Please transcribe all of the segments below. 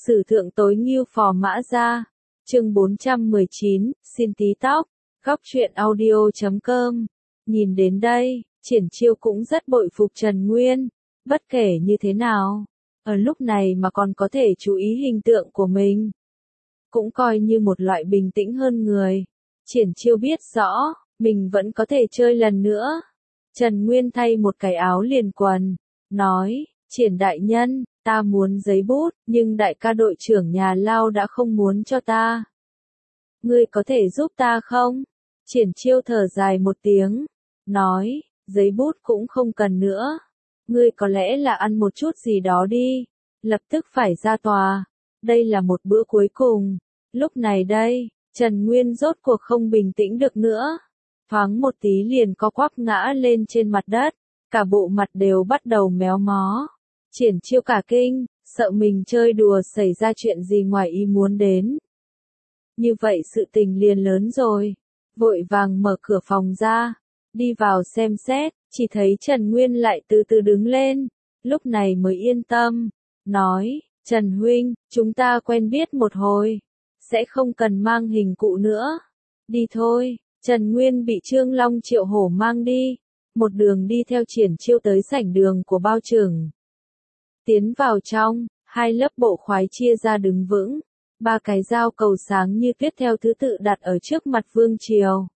Sử thượng tối ngưu phò mã ra. Chương 419, xin tí tóc. Góc truyện audio.com. Nhìn đến đây, Triển Chiêu cũng rất bội phục Trần Nguyên. Bất kể như thế nào, ở lúc này mà còn có thể chú ý hình tượng của mình, cũng coi như một loại bình tĩnh hơn người. Triển Chiêu biết rõ, mình vẫn có thể chơi lần nữa. Trần Nguyên thay một cái áo liền quần, nói, Triển đại nhân, ta muốn giấy bút, nhưng đại ca đội trưởng nhà lao đã không muốn cho ta. Ngươi có thể giúp ta không? Triển Chiêu thở dài một tiếng, nói, giấy bút cũng không cần nữa. Ngươi có lẽ là ăn một chút gì đó đi, lập tức phải ra tòa. Đây là một bữa cuối cùng. Lúc này đây, Trần Nguyên rốt cuộc không bình tĩnh được nữa. Thoáng một tí liền co quắp ngã lên trên mặt đất, cả bộ mặt đều bắt đầu méo mó. Triển Chiêu cả kinh, sợ mình chơi đùa xảy ra chuyện gì ngoài ý muốn đến. Như vậy sự tình liền lớn rồi. Vội vàng mở cửa phòng ra, đi vào xem xét, chỉ thấy Trần Nguyên lại từ từ đứng lên, lúc này mới yên tâm, nói, Trần huynh, chúng ta quen biết một hồi, sẽ không cần mang hình cụ nữa. Đi thôi. Trần Nguyên bị Trương Long Triệu Hổ mang đi, một đường đi theo Triển Chiêu tới sảnh đường của bao trưởng. Tiến vào trong, hai lớp bộ khoái chia ra đứng vững, ba cái dao cầu sáng như tuyết theo thứ tự đặt ở trước mặt Vương Triều.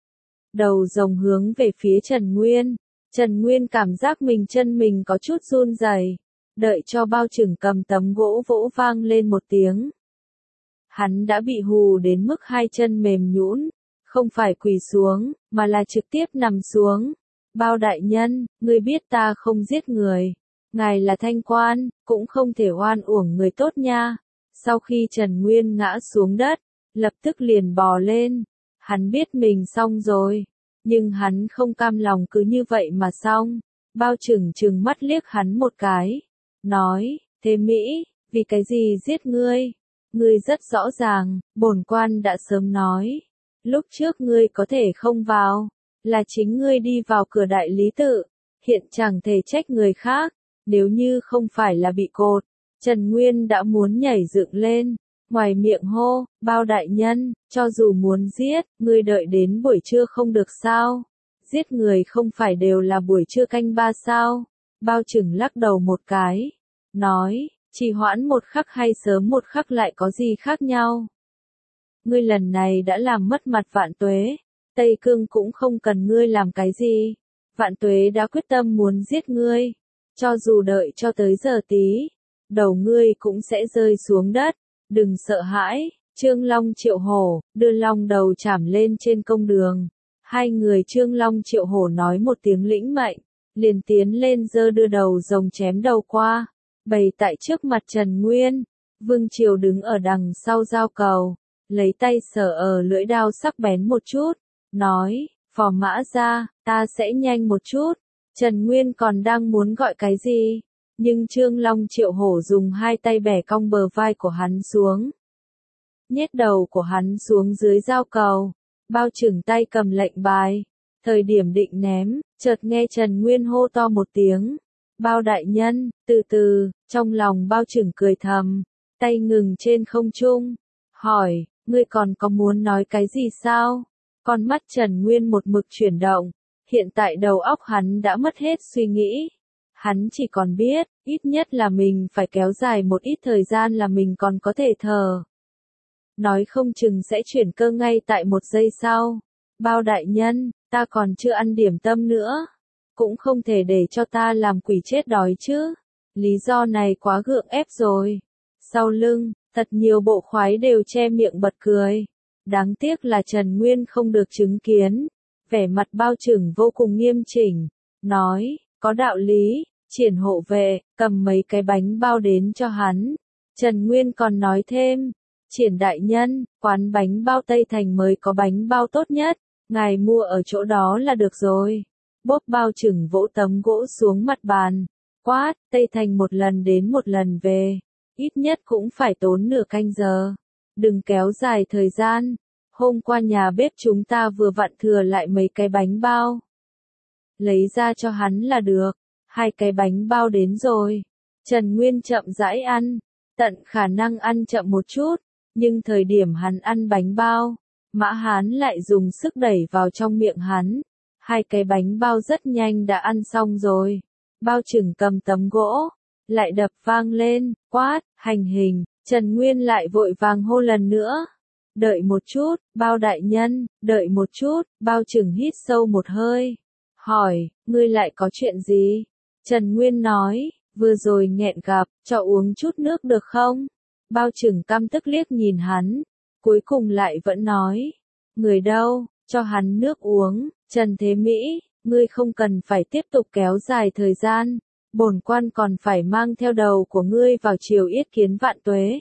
Đầu rồng hướng về phía Trần Nguyên. Trần Nguyên cảm giác chân mình có chút run rẩy, đợi cho bao trưởng cầm tấm gỗ vỗ vang lên một tiếng. Hắn đã bị hù đến mức hai chân mềm nhũn, không phải quỳ xuống, mà là trực tiếp nằm xuống. Bao đại nhân, ngươi biết ta không giết người. Ngài là thanh quan, cũng không thể oan uổng người tốt nha. Sau khi Trần Nguyên ngã xuống đất, lập tức liền bò lên. Hắn biết mình xong rồi, nhưng hắn không cam lòng cứ như vậy mà xong. Bao trừng trừng mắt liếc hắn một cái, nói, thế Mỹ, vì cái gì giết ngươi? Ngươi rất rõ ràng, bổn quan đã sớm nói. Lúc trước ngươi có thể không vào, là chính ngươi đi vào cửa đại lý tự, hiện chẳng thể trách người khác, nếu như không phải là bị cột. Trần Nguyên đã muốn nhảy dựng lên, ngoài miệng hô, bao đại nhân, cho dù muốn giết, ngươi đợi đến buổi trưa không được sao? Giết người không phải đều là buổi trưa canh ba sao? Bao trừng lắc đầu một cái, nói, trì hoãn một khắc hay sớm một khắc lại có gì khác nhau? Ngươi lần này đã làm mất mặt Vạn Tuế, Tây Cương cũng không cần ngươi làm cái gì. Vạn Tuế đã quyết tâm muốn giết ngươi, cho dù đợi cho tới giờ tí, đầu ngươi cũng sẽ rơi xuống đất. Đừng sợ hãi. Trương Long Triệu Hổ đưa long đầu chảm lên trên công đường. Hai người Trương Long Triệu Hổ nói một tiếng lĩnh mệnh, liền tiến lên giơ đưa đầu rồng chém đầu qua, bày tại trước mặt Trần Nguyên. Vương Triều đứng ở đằng sau dao cầu, lấy tay sờ ở lưỡi đao sắc bén một chút, nói, phò mã ra, ta sẽ nhanh một chút. Trần Nguyên còn đang muốn gọi cái gì, nhưng Trương Long Triệu Hổ dùng hai tay bẻ cong bờ vai của hắn xuống, nhét đầu của hắn xuống dưới dao cầu. Bao trưởng tay cầm lệnh bài, thời điểm định ném, chợt nghe Trần Nguyên hô to một tiếng, bao đại nhân, từ từ. Trong lòng bao trưởng cười thầm, tay ngừng trên không trung, hỏi, ngươi còn có muốn nói cái gì sao? Con mắt Trần Nguyên một mực chuyển động, hiện tại đầu óc hắn đã mất hết suy nghĩ. Hắn chỉ còn biết, ít nhất là mình phải kéo dài một ít thời gian là mình còn có thể thở. Nói không chừng sẽ chuyển cơ ngay tại một giây sau. Bao đại nhân, ta còn chưa ăn điểm tâm nữa. Cũng không thể để cho ta làm quỷ chết đói chứ. Lý do này quá gượng ép rồi. Sau lưng, thật nhiều bộ khoái đều che miệng bật cười. Đáng tiếc là Trần Nguyên không được chứng kiến. Vẻ mặt bao trưởng vô cùng nghiêm chỉnh. Nói, có đạo lý. Triển hộ vệ, cầm mấy cái bánh bao đến cho hắn. Trần Nguyên còn nói thêm, Triển đại nhân, quán bánh bao Tây Thành mới có bánh bao tốt nhất, ngài mua ở chỗ đó là được rồi. Bốp bao trưởng vỗ tấm gỗ xuống mặt bàn, quát, Tây Thành một lần đến một lần về, ít nhất cũng phải tốn nửa canh giờ. Đừng kéo dài thời gian, hôm qua nhà bếp chúng ta vừa vặn thừa lại mấy cái bánh bao. Lấy ra cho hắn là được. Hai cái bánh bao đến rồi. Trần Nguyên chậm rãi ăn, tận khả năng ăn chậm một chút, nhưng thời điểm hắn ăn bánh bao, Mã Hán lại dùng sức đẩy vào trong miệng hắn. Hai cái bánh bao rất nhanh đã ăn xong rồi. Bao Trừng cầm tấm gỗ, lại đập vang lên, quát, hành hình. Trần Nguyên lại vội vàng hô lần nữa. Đợi một chút, Bao đại nhân, đợi một chút. Bao Trừng hít sâu một hơi, hỏi, ngươi lại có chuyện gì? Trần Nguyên nói, vừa rồi nghẹn gặp, cho uống chút nước được không? Bao Trừng căm tức liếc nhìn hắn, cuối cùng lại vẫn nói, người đâu, cho hắn nước uống. Trần Thế Mỹ, ngươi không cần phải tiếp tục kéo dài thời gian, bổn quan còn phải mang theo đầu của ngươi vào triều yết kiến vạn tuế.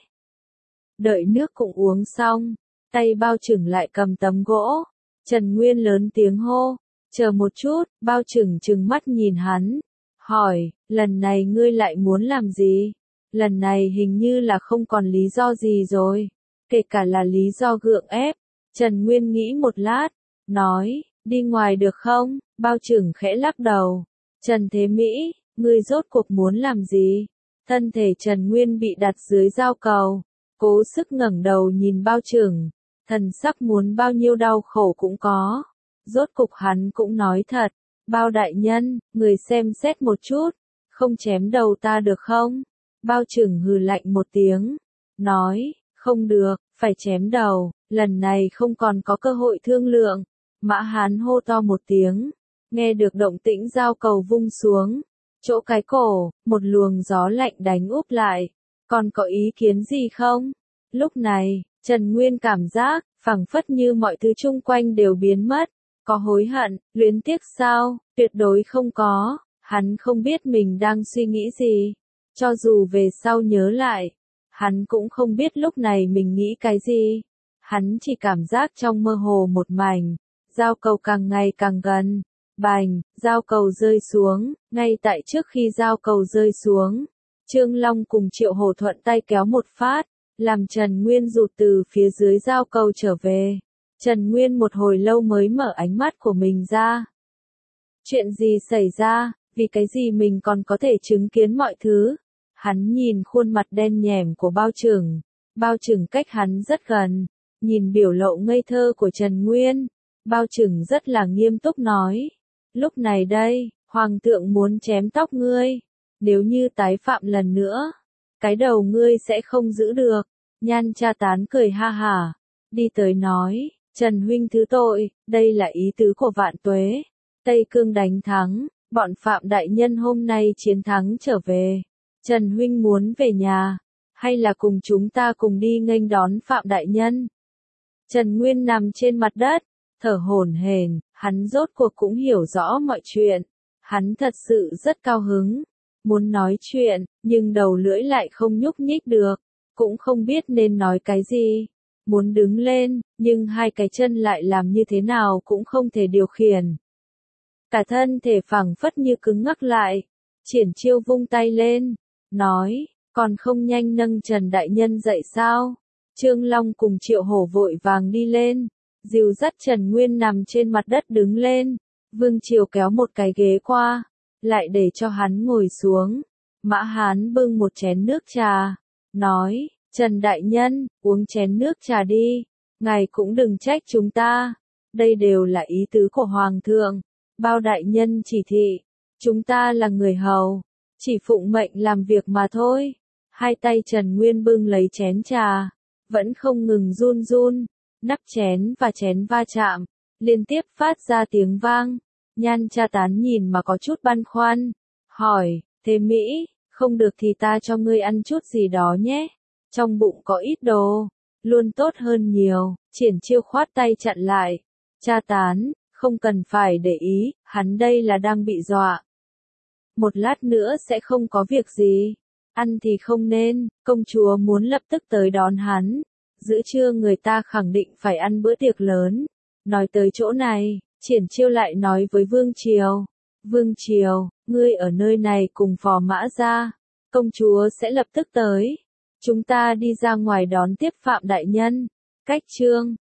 Đợi nước cũng uống xong, tay Bao Trừng lại cầm tấm gỗ. Trần Nguyên lớn tiếng hô, chờ một chút. Bao Trừng trừng mắt nhìn hắn, hỏi, lần này ngươi lại muốn làm gì? Lần này hình như là không còn lý do gì rồi, kể cả là lý do gượng ép. Trần Nguyên nghĩ một lát, nói, đi ngoài được không? Bao Trừng khẽ lắc đầu. Trần Thế Mỹ, ngươi rốt cuộc muốn làm gì? Thân thể Trần Nguyên bị đặt dưới dao cầu, cố sức ngẩng đầu nhìn Bao Trừng, thần sắc muốn bao nhiêu đau khổ cũng có. Rốt cục hắn cũng nói thật, Bao đại nhân, người xem xét một chút, không chém đầu ta được không? Bao Trừng hừ lạnh một tiếng, nói, không được, phải chém đầu, lần này không còn có cơ hội thương lượng. Mã Hán hô to một tiếng, nghe được động tĩnh dao cầu vung xuống, chỗ cái cổ, một luồng gió lạnh đánh úp lại, còn có ý kiến gì không? Lúc này, Trần Nguyên cảm giác, phảng phất như mọi thứ chung quanh đều biến mất, có hối hận, luyến tiếc sao? Tuyệt đối không có, hắn không biết mình đang suy nghĩ gì, cho dù về sau nhớ lại, hắn cũng không biết lúc này mình nghĩ cái gì, hắn chỉ cảm giác trong mơ hồ một mảnh. Dao cầu càng ngày càng gần, bành, dao cầu rơi xuống, ngay tại trước khi dao cầu rơi xuống, Trương Long cùng Triệu Hổ thuận tay kéo một phát, làm Trần Nguyên rụt từ phía dưới dao cầu trở về. Trần Nguyên một hồi lâu mới mở ánh mắt của mình ra. Chuyện gì xảy ra, vì cái gì mình còn có thể chứng kiến mọi thứ? Hắn nhìn khuôn mặt đen nhẻm của Bao Trừng cách hắn rất gần, nhìn biểu lộ ngây thơ của Trần Nguyên. Bao Trừng rất là nghiêm túc nói, lúc này đây, Hoàng thượng muốn chém tóc ngươi, nếu như tái phạm lần nữa, cái đầu ngươi sẽ không giữ được. Nhan Cha Tán cười ha hả, đi tới nói, Trần huynh thứ tội, đây là ý tứ của vạn tuế. Tây Cương đánh thắng, bọn Phạm đại nhân hôm nay chiến thắng trở về. Trần huynh muốn về nhà, hay là cùng chúng ta cùng đi nghênh đón Phạm đại nhân? Trần Nguyên nằm trên mặt đất, thở hổn hển, hắn rốt cuộc cũng hiểu rõ mọi chuyện. Hắn thật sự rất cao hứng, muốn nói chuyện, nhưng đầu lưỡi lại không nhúc nhích được, cũng không biết nên nói cái gì. Muốn đứng lên, nhưng hai cái chân lại làm như thế nào cũng không thể điều khiển. Cả thân thể phẳng phất như cứng ngắc lại. Triển Chiêu vung tay lên, nói, còn không nhanh nâng Trần đại nhân dậy sao? Trương Long cùng Triệu Hổ vội vàng đi lên, dìu dắt Trần Nguyên nằm trên mặt đất đứng lên. Vương Triều kéo một cái ghế qua, lại để cho hắn ngồi xuống. Mã Hán bưng một chén nước trà, nói, Trần đại nhân, uống chén nước trà đi, ngài cũng đừng trách chúng ta, đây đều là ý tứ của Hoàng thượng. Bao đại nhân chỉ thị, chúng ta là người hầu, chỉ phụng mệnh làm việc mà thôi. Hai tay Trần Nguyên bưng lấy chén trà, vẫn không ngừng run run, nắp chén và chén va chạm, liên tiếp phát ra tiếng vang. Nhan Cha Tán nhìn mà có chút băn khoăn, hỏi, Thế Mỹ, không được thì ta cho ngươi ăn chút gì đó nhé, trong bụng có ít đồ, luôn tốt hơn nhiều. Triển Chiêu khoát tay chặn lại, Cha Tán, không cần phải để ý, hắn đây là đang bị dọa. Một lát nữa sẽ không có việc gì, ăn thì không nên, công chúa muốn lập tức tới đón hắn, giữa trưa người ta khẳng định phải ăn bữa tiệc lớn. Nói tới chỗ này, Triển Chiêu lại nói với Vương Triều, Vương Triều, ngươi ở nơi này cùng Phò Mã Gia, công chúa sẽ lập tức tới, chúng ta đi ra ngoài đón tiếp Phạm đại nhân. Cách chương